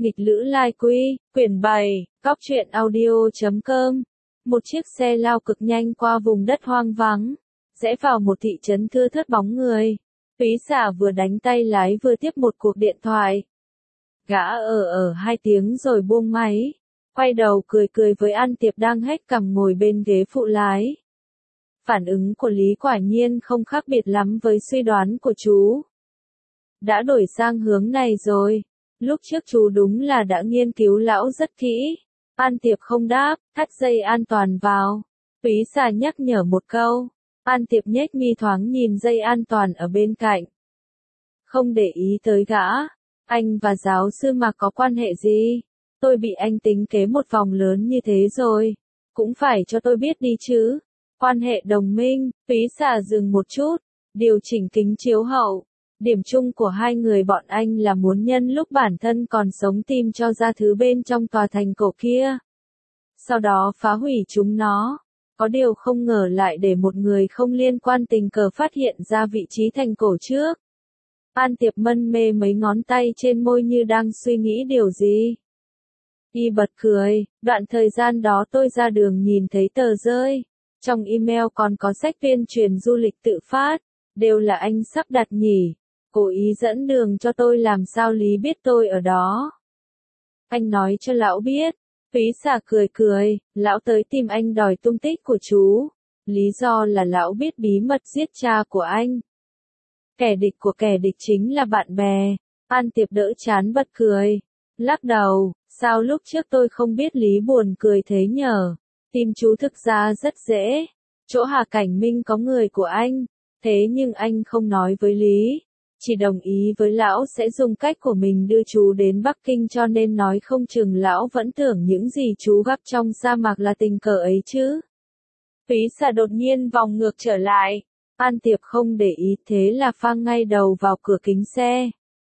Nghịch lữ lai quy, quyển 7, Cóc truyện audio.com. Một chiếc xe lao cực nhanh qua vùng đất hoang vắng, rẽ vào một thị trấn thưa thớt bóng người. Túy xả vừa đánh tay lái vừa tiếp một cuộc điện thoại. Gã ở 2 tiếng rồi buông máy, quay đầu cười cười với An Tiệp đang hét cằm ngồi bên ghế phụ lái. Phản ứng của Lý quả nhiên không khác biệt lắm với suy đoán của chú. Đã đổi sang hướng này rồi. Lúc trước chú đúng là đã nghiên cứu lão rất kỹ. An Tiệp không đáp, thắt dây an toàn vào. Túy xà nhắc nhở một câu. An Tiệp nhếch mi thoáng nhìn dây an toàn ở bên cạnh. Không để ý tới gã. Anh và giáo sư Mạc có quan hệ gì? Tôi bị anh tính kế một vòng lớn như thế rồi. Cũng phải cho tôi biết đi chứ. Quan hệ đồng minh. Túy xà dừng một chút. Điều chỉnh kính chiếu hậu. Điểm chung của hai người bọn anh là muốn nhân lúc bản thân còn sống tìm cho ra thứ bên trong tòa thành cổ kia. Sau đó phá hủy chúng nó. Có điều không ngờ lại để một người không liên quan tình cờ phát hiện ra vị trí thành cổ trước. An Tiệp mân mê mấy ngón tay trên môi như đang suy nghĩ điều gì. Y bật cười, đoạn thời gian đó tôi ra đường nhìn thấy tờ rơi. Trong email còn có sách tuyên truyền du lịch tự phát, đều là anh sắp đặt nhỉ. Cố ý dẫn đường cho tôi làm sao Lý biết tôi ở đó. Anh nói cho lão biết. Túy xà cười cười, lão tới tìm anh đòi tung tích của chú. Lý do là lão biết bí mật giết cha của anh. Kẻ địch của kẻ địch chính là bạn bè. An Tiệp đỡ chán bật cười. Lắc đầu, sao lúc trước tôi không biết Lý buồn cười thế nhở. Tìm chú thực ra rất dễ. Chỗ Hà Cảnh Minh có người của anh. Thế nhưng anh không nói với Lý. Chỉ đồng ý với lão sẽ dùng cách của mình đưa chú đến Bắc Kinh cho nên nói không chừng lão vẫn tưởng những gì chú gặp trong sa mạc là tình cờ ấy chứ. Túy xà đột nhiên vòng ngược trở lại. An Tiệp không để ý thế là phang ngay đầu vào cửa kính xe.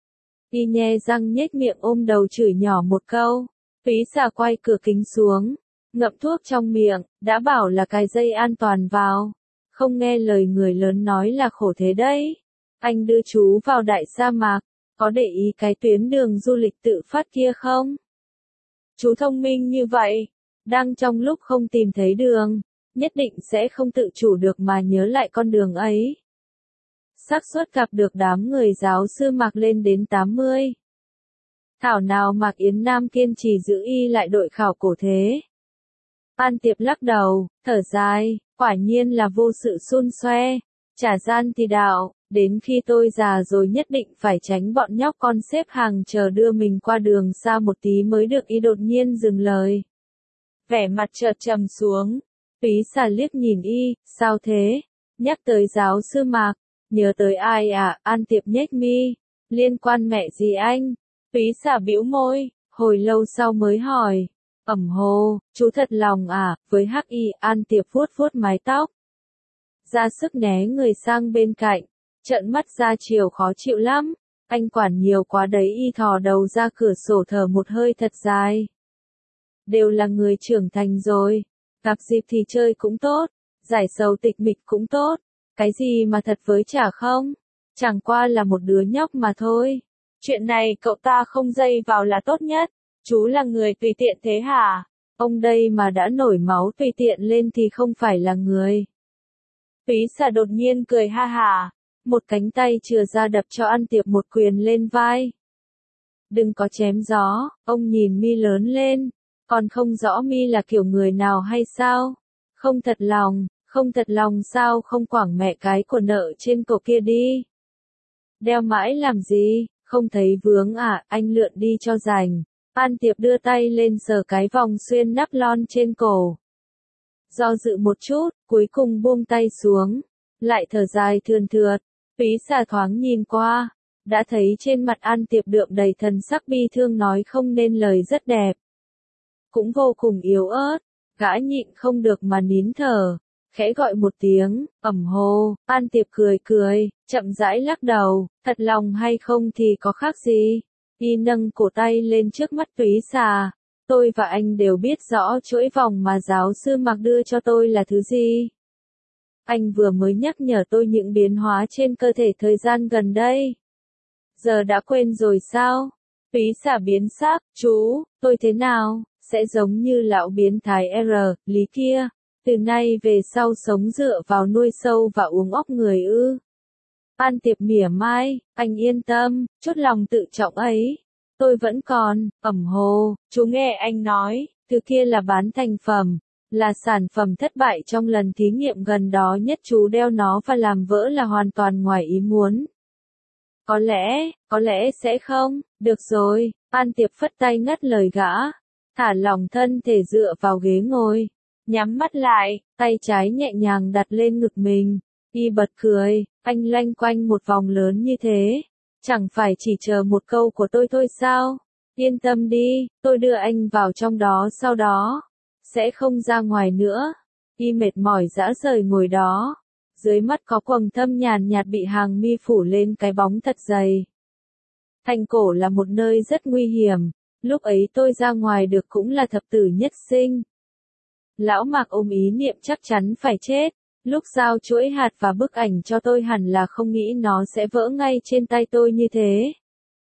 Y nhe răng nhếch miệng ôm đầu chửi nhỏ một câu. Túy xà quay cửa kính xuống. Ngậm thuốc trong miệng, đã bảo là cài dây an toàn vào. Không nghe lời người lớn nói là khổ thế đấy. Anh đưa chú vào đại sa mạc, có để ý cái tuyến đường du lịch tự phát kia không? Chú thông minh như vậy, đang trong lúc không tìm thấy đường, nhất định sẽ không tự chủ được mà nhớ lại con đường ấy. Xác suất gặp được đám người giáo sư Mạc lên đến 80. Thảo nào Mạc Yến Nam kiên trì giữ y lại đội khảo cổ thế. An Tiệp lắc đầu, thở dài, quả nhiên là vô sự xun xoe, trả gian thì đạo. Đến khi tôi già rồi nhất định phải tránh bọn nhóc con xếp hàng chờ đưa mình qua đường xa một tí mới được. Y đột nhiên dừng lời. Vẻ mặt chợt trầm xuống. Túy xà liếc nhìn y, sao thế? Nhắc tới giáo sư Mạc. Nhớ tới ai à? An Tiệp nhếch mi. Liên quan mẹ gì anh? Túy xà bĩu môi, hồi lâu sau mới hỏi. Ẩm hồ, chú thật lòng à? Với hắc y, An Tiệp vuốt vuốt mái tóc. Ra sức né người sang bên cạnh. Trợn mắt ra chiều khó chịu lắm, anh quản nhiều quá đấy. Y thò đầu ra cửa sổ thở một hơi thật dài. Đều là người trưởng thành rồi, gặp dịp thì chơi cũng tốt, giải sầu tịch mịch cũng tốt, cái gì mà thật với chả không, chẳng qua là một đứa nhóc mà thôi. Chuyện này cậu ta không dây vào là tốt nhất, chú là người tùy tiện thế hả? Ông đây mà đã nổi máu tùy tiện lên thì không phải là người. Túy xà đột nhiên cười ha hả. Một cánh tay chừa ra đập cho An Tiệp một quyền lên vai. Đừng có chém gió, ông nhìn mi lớn lên, còn không rõ mi là kiểu người nào hay sao? Không thật lòng sao không quẳng mẹ cái của nợ trên cổ kia đi. Đeo mãi làm gì, không thấy vướng à, anh lượn đi cho rành. An Tiệp đưa tay lên sờ cái vòng xuyên nắp lon trên cổ. Do dự một chút, cuối cùng buông tay xuống, lại thở dài thườn thượt. Túy xà thoáng nhìn qua, đã thấy trên mặt An Tiệp đượm đầy thần sắc bi thương nói không nên lời rất đẹp. Cũng vô cùng yếu ớt, gã nhịn không được mà nín thở, khẽ gọi một tiếng, ẩm hồ. An Tiệp cười cười, chậm rãi lắc đầu, thật lòng hay không thì có khác gì. Y nâng cổ tay lên trước mắt Túy xà, tôi và anh đều biết rõ chuỗi vòng mà giáo sư Mạc đưa cho tôi là thứ gì. Anh vừa mới nhắc nhở tôi những biến hóa trên cơ thể thời gian gần đây. Giờ đã quên rồi sao? Túy xả biến sắc, chú, tôi thế nào, sẽ giống như lão biến thái Lý kia, từ nay về sau sống dựa vào nuôi sâu và uống óc người ư. An Tiệp mỉa mai, anh yên tâm, chút lòng tự trọng ấy, tôi vẫn còn, hồ, chú nghe anh nói, thứ kia là bán thành phẩm, là sản phẩm thất bại trong lần thí nghiệm gần đó nhất, chú đeo nó và làm vỡ là hoàn toàn ngoài ý muốn. Có lẽ sẽ không, được rồi, An Tiệp phất tay ngắt lời gã, thả lỏng thân thể dựa vào ghế ngồi, nhắm mắt lại, tay trái nhẹ nhàng đặt lên ngực mình, y bật cười, anh loanh quanh một vòng lớn như thế, chẳng phải chỉ chờ một câu của tôi thôi sao, yên tâm đi, tôi đưa anh vào trong đó sau đó, sẽ không ra ngoài nữa, y mệt mỏi rã rời ngồi đó. Dưới mắt có quầng thâm nhàn nhạt bị hàng mi phủ lên cái bóng thật dày. Thành cổ là một nơi rất nguy hiểm, lúc ấy tôi ra ngoài được cũng là thập tử nhất sinh. Lão Mạc ôm ý niệm chắc chắn phải chết, lúc giao chuỗi hạt và bức ảnh cho tôi hẳn là không nghĩ nó sẽ vỡ ngay trên tay tôi như thế.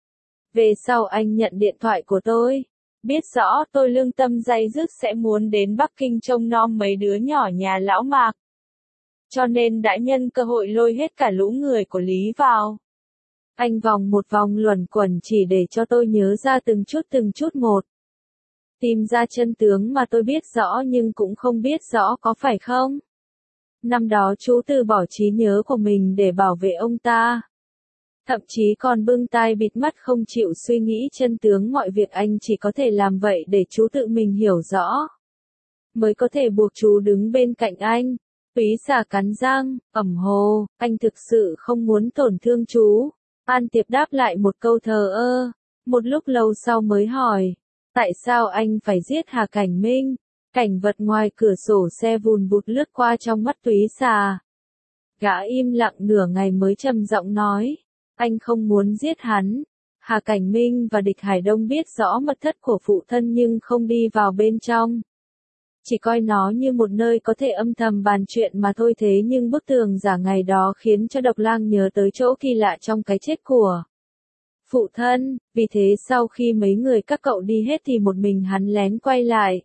Về sau anh nhận điện thoại của tôi, biết rõ tôi lương tâm day dứt sẽ muốn đến Bắc Kinh trông nom mấy đứa nhỏ nhà lão Mạc. Cho nên đã nhân cơ hội lôi hết cả lũ người của Lý vào. Anh vòng một vòng luẩn quẩn chỉ để cho tôi nhớ ra từng chút một. Tìm ra chân tướng mà tôi biết rõ nhưng cũng không biết rõ có phải không. Năm đó chú từ bỏ trí nhớ của mình để bảo vệ ông ta. Thậm chí còn bưng tai bịt mắt không chịu suy nghĩ chân tướng mọi việc, anh chỉ có thể làm vậy để chú tự mình hiểu rõ. Mới có thể buộc chú đứng bên cạnh anh. Túy xả cắn răng, hồ, anh thực sự không muốn tổn thương chú. An Tiệp đáp lại một câu thờ ơ, một lúc lâu sau mới hỏi, tại sao anh phải giết Hà Cảnh Minh? Cảnh vật ngoài cửa sổ xe vùn vụt lướt qua trong mắt túy xả. Gã im lặng nửa ngày mới trầm giọng nói, anh không muốn giết hắn. Hà Cảnh Minh và Địch Hải Đông biết rõ mật thất của phụ thân nhưng không đi vào bên trong. Chỉ coi nó như một nơi có thể âm thầm bàn chuyện mà thôi, thế nhưng bức tường giả ngày đó khiến cho Độc Lang nhớ tới chỗ kỳ lạ trong cái chết của phụ thân, vì thế sau khi mấy người các cậu đi hết thì một mình hắn lén quay lại.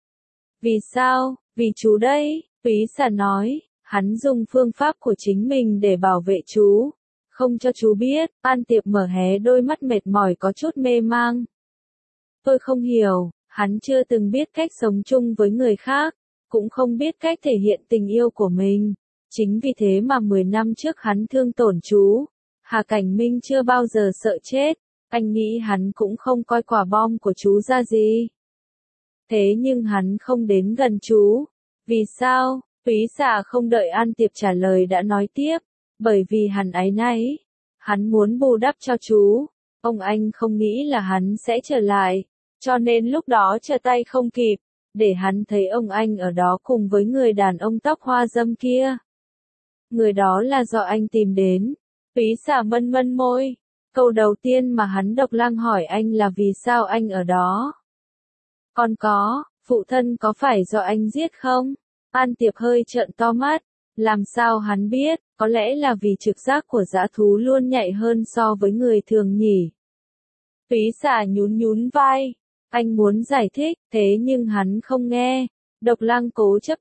Vì sao? Vì chú đây, Túy xả nói, hắn dùng phương pháp của chính mình để bảo vệ chú, không cho chú biết. An Tiệp mở hé đôi mắt mệt mỏi có chút mê mang. Tôi không hiểu. Hắn chưa từng biết cách sống chung với người khác, cũng không biết cách thể hiện tình yêu của mình. Chính vì thế mà 10 năm trước hắn thương tổn chú. Hà Cảnh Minh chưa bao giờ sợ chết, anh nghĩ hắn cũng không coi quả bom của chú ra gì. Thế nhưng hắn không đến gần chú. Vì sao? Túy xả không đợi An Tiệp trả lời đã nói tiếp, bởi vì hắn áy náy. Hắn muốn bù đắp cho chú. Ông anh không nghĩ là hắn sẽ trở lại. Cho nên lúc đó trở tay không kịp, để hắn thấy ông anh ở đó cùng với người đàn ông tóc hoa dâm kia. Người đó là do anh tìm đến. Túy xả mân mân môi. Câu đầu tiên mà hắn Độc Lang hỏi anh là vì sao anh ở đó. Còn có, phụ thân có phải do anh giết không? An Tiệp hơi trợn to mắt. Làm sao hắn biết, có lẽ là vì trực giác của dã thú luôn nhạy hơn so với người thường nhỉ. Túy xả nhún vai. Anh muốn giải thích, thế nhưng hắn không nghe. Độc Lang cố chấp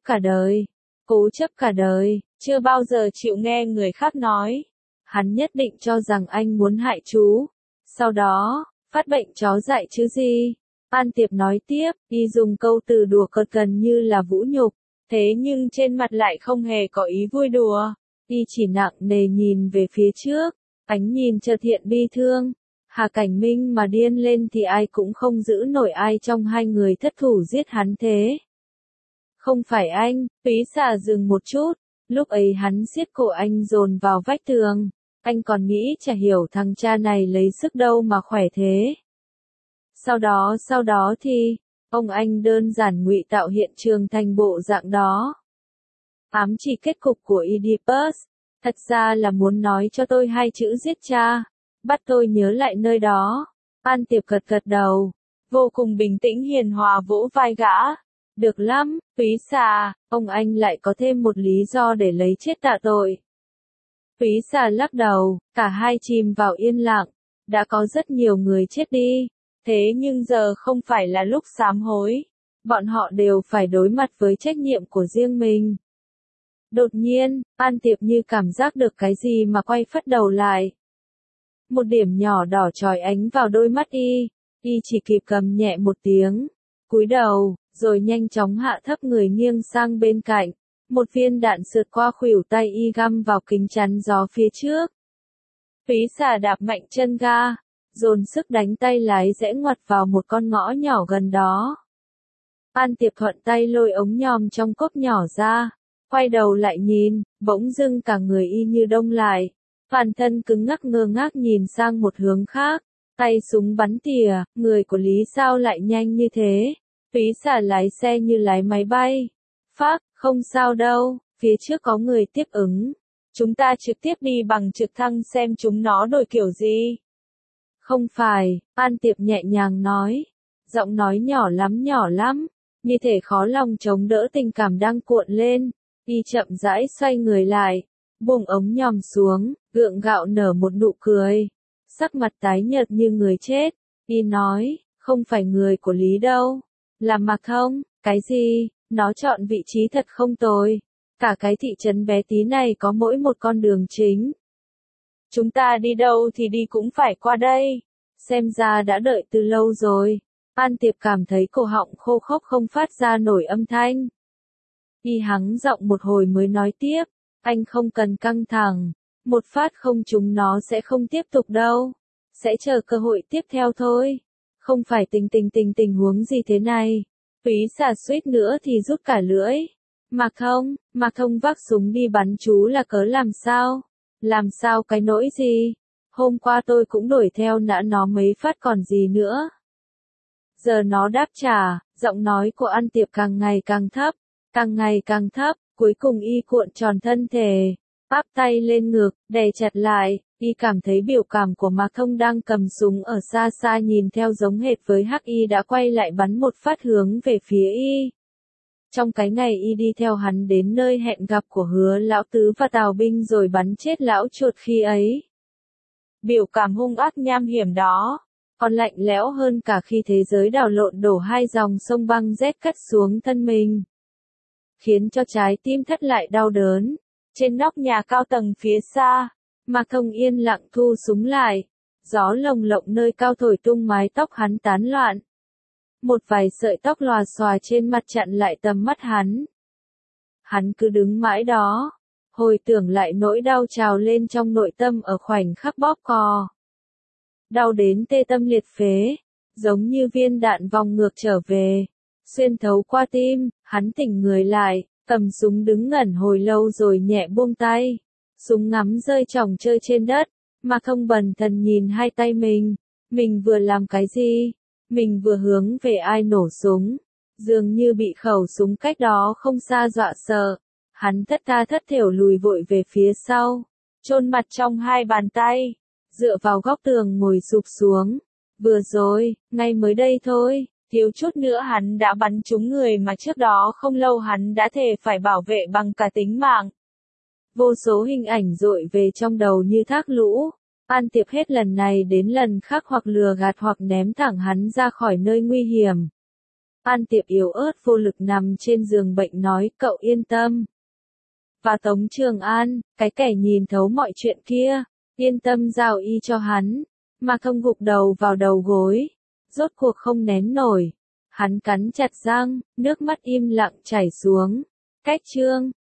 cả đời, chưa bao giờ chịu nghe người khác nói. Hắn nhất định cho rằng anh muốn hại chú. Sau đó, phát bệnh chó dại chứ gì. An Tiệp nói tiếp, y dùng câu từ đùa cợt gần như là vũ nhục, thế nhưng trên mặt lại không hề có ý vui đùa. Y chỉ nặng nề nhìn về phía trước, ánh nhìn chợt hiện bi thương. Hà Cảnh Minh mà điên lên thì ai cũng không giữ nổi ai trong hai người thất thủ giết hắn thế. Không phải anh, Túy xả dừng một chút, lúc ấy hắn siết cổ anh dồn vào vách tường, anh còn nghĩ chả hiểu thằng cha này lấy sức đâu mà khỏe thế. Sau đó thì, ông anh đơn giản ngụy tạo hiện trường thành bộ dạng đó. Ám chỉ kết cục của Oedipus, thật ra là muốn nói cho tôi hai chữ giết cha. Bắt tôi nhớ lại nơi đó. An Tiệp gật đầu, vô cùng bình tĩnh hiền hòa vỗ vai gã. Được lắm, Túy xả, ông anh lại có thêm một lý do để lấy chết tạ tội. Túy xả lắc đầu, cả hai chìm vào yên lặng. Đã có rất nhiều người chết đi, Thế nhưng giờ không phải là lúc sám hối. Bọn họ đều phải đối mặt với trách nhiệm của riêng mình. Đột nhiên, An Tiệp như cảm giác được cái gì mà quay phất đầu lại. Một điểm nhỏ đỏ chói ánh vào đôi mắt y chỉ kịp cầm nhẹ một tiếng, cúi đầu, rồi nhanh chóng hạ thấp người nghiêng sang bên cạnh. Một viên đạn sượt qua khuỷu tay y găm vào kính chắn gió phía trước. Túy xà đạp mạnh chân ga, dồn sức đánh tay lái rẽ ngoặt vào một con ngõ nhỏ gần đó. An Tiệp thuận tay lôi ống nhòm trong cốp nhỏ ra, quay đầu lại nhìn, bỗng dưng cả người y như đông lại. Toàn thân cứng ngắc ngơ ngác nhìn sang một hướng khác, tay súng bắn tỉa, người của Lý sao lại nhanh như thế? Túy xà lái xe như lái máy bay. Phác, không sao đâu, phía trước có người tiếp ứng. Chúng ta trực tiếp đi bằng trực thăng xem chúng nó đổi kiểu gì. Không phải, An Tiệp nhẹ nhàng nói. Giọng nói nhỏ lắm, như thể khó lòng chống đỡ tình cảm đang cuộn lên. Y chậm rãi xoay người lại, buông ống nhòm xuống, gượng gạo nở một nụ cười. Sắc mặt tái nhợt như người chết. Y nói, không phải người của Lý đâu. Là Mạc Thông, cái gì? Nó chọn vị trí thật không tồi. Cả cái thị trấn bé tí này có mỗi một con đường chính. Chúng ta đi đâu thì đi cũng phải qua đây. Xem ra đã đợi từ lâu rồi. An Tiệp cảm thấy cổ họng khô khốc không phát ra nổi âm thanh. Y hắng giọng một hồi mới nói tiếp. Anh không cần căng thẳng. Một phát không trúng nó sẽ không tiếp tục đâu. Sẽ chờ cơ hội tiếp theo thôi. Không phải tình huống gì thế này. Túy xà suýt nữa thì rút cả lưỡi. Mạc Thông vác súng đi bắn chú là cớ làm sao? Làm sao cái nỗi gì? Hôm qua tôi cũng đuổi theo nã nó mấy phát còn gì nữa. Giờ nó đáp trả, giọng nói của An Tiệp càng ngày càng thấp, cuối cùng y cuộn tròn thân thể, áp tay lên ngực, đè chặt lại, y cảm thấy biểu cảm của Mạc Thông đang cầm súng ở xa xa nhìn theo giống hệt với Hắc Y đã quay lại bắn một phát hướng về phía y. Trong cái ngày y đi theo hắn đến nơi hẹn gặp của Hứa Lão Tứ và Tào Binh rồi bắn chết lão chuột khi ấy. Biểu cảm hung ác nham hiểm đó, còn lạnh lẽo hơn cả khi thế giới đảo lộn đổ hai dòng sông băng rét cắt xuống thân mình. Khiến cho trái tim thắt lại đau đớn. Trên nóc nhà cao tầng phía xa, Mạc Thông yên lặng thu súng lại. Gió lồng lộng nơi cao thổi tung mái tóc hắn tán loạn. Một vài sợi tóc lòa xòa trên mặt chặn lại tầm mắt hắn. Hắn cứ đứng mãi đó, hồi tưởng lại nỗi đau trào lên trong nội tâm ở khoảnh khắc bóp cò. Đau đến tê tâm liệt phế, giống như viên đạn vòng ngược trở về, xuyên thấu qua tim, hắn tỉnh người lại, cầm súng đứng ngẩn hồi lâu rồi nhẹ buông tay. Súng ngắm rơi chỏng chơi trên đất, Mạc Thông bần thần nhìn hai tay mình vừa làm cái gì? Mình vừa hướng về ai nổ súng, dường như bị khẩu súng cách đó không xa dọa sợ. Hắn thất tha thất thểu lùi vội về phía sau, chôn mặt trong hai bàn tay, dựa vào góc tường ngồi sụp xuống. Vừa rồi, ngay mới đây thôi, thiếu chút nữa hắn đã bắn trúng người mà trước đó không lâu hắn đã thề phải bảo vệ bằng cả tính mạng. Vô số hình ảnh dội về trong đầu như thác lũ. An Tiệp hết lần này đến lần khác hoặc lừa gạt hoặc ném thẳng hắn ra khỏi nơi nguy hiểm. An Tiệp yếu ớt vô lực nằm trên giường bệnh nói cậu yên tâm. Và Tống Trường An, cái kẻ nhìn thấu mọi chuyện kia, yên tâm giao y cho hắn. Mạc Thông gục đầu vào đầu gối, rốt cuộc không nén nổi. Hắn cắn chặt răng, nước mắt im lặng chảy xuống. Cách chương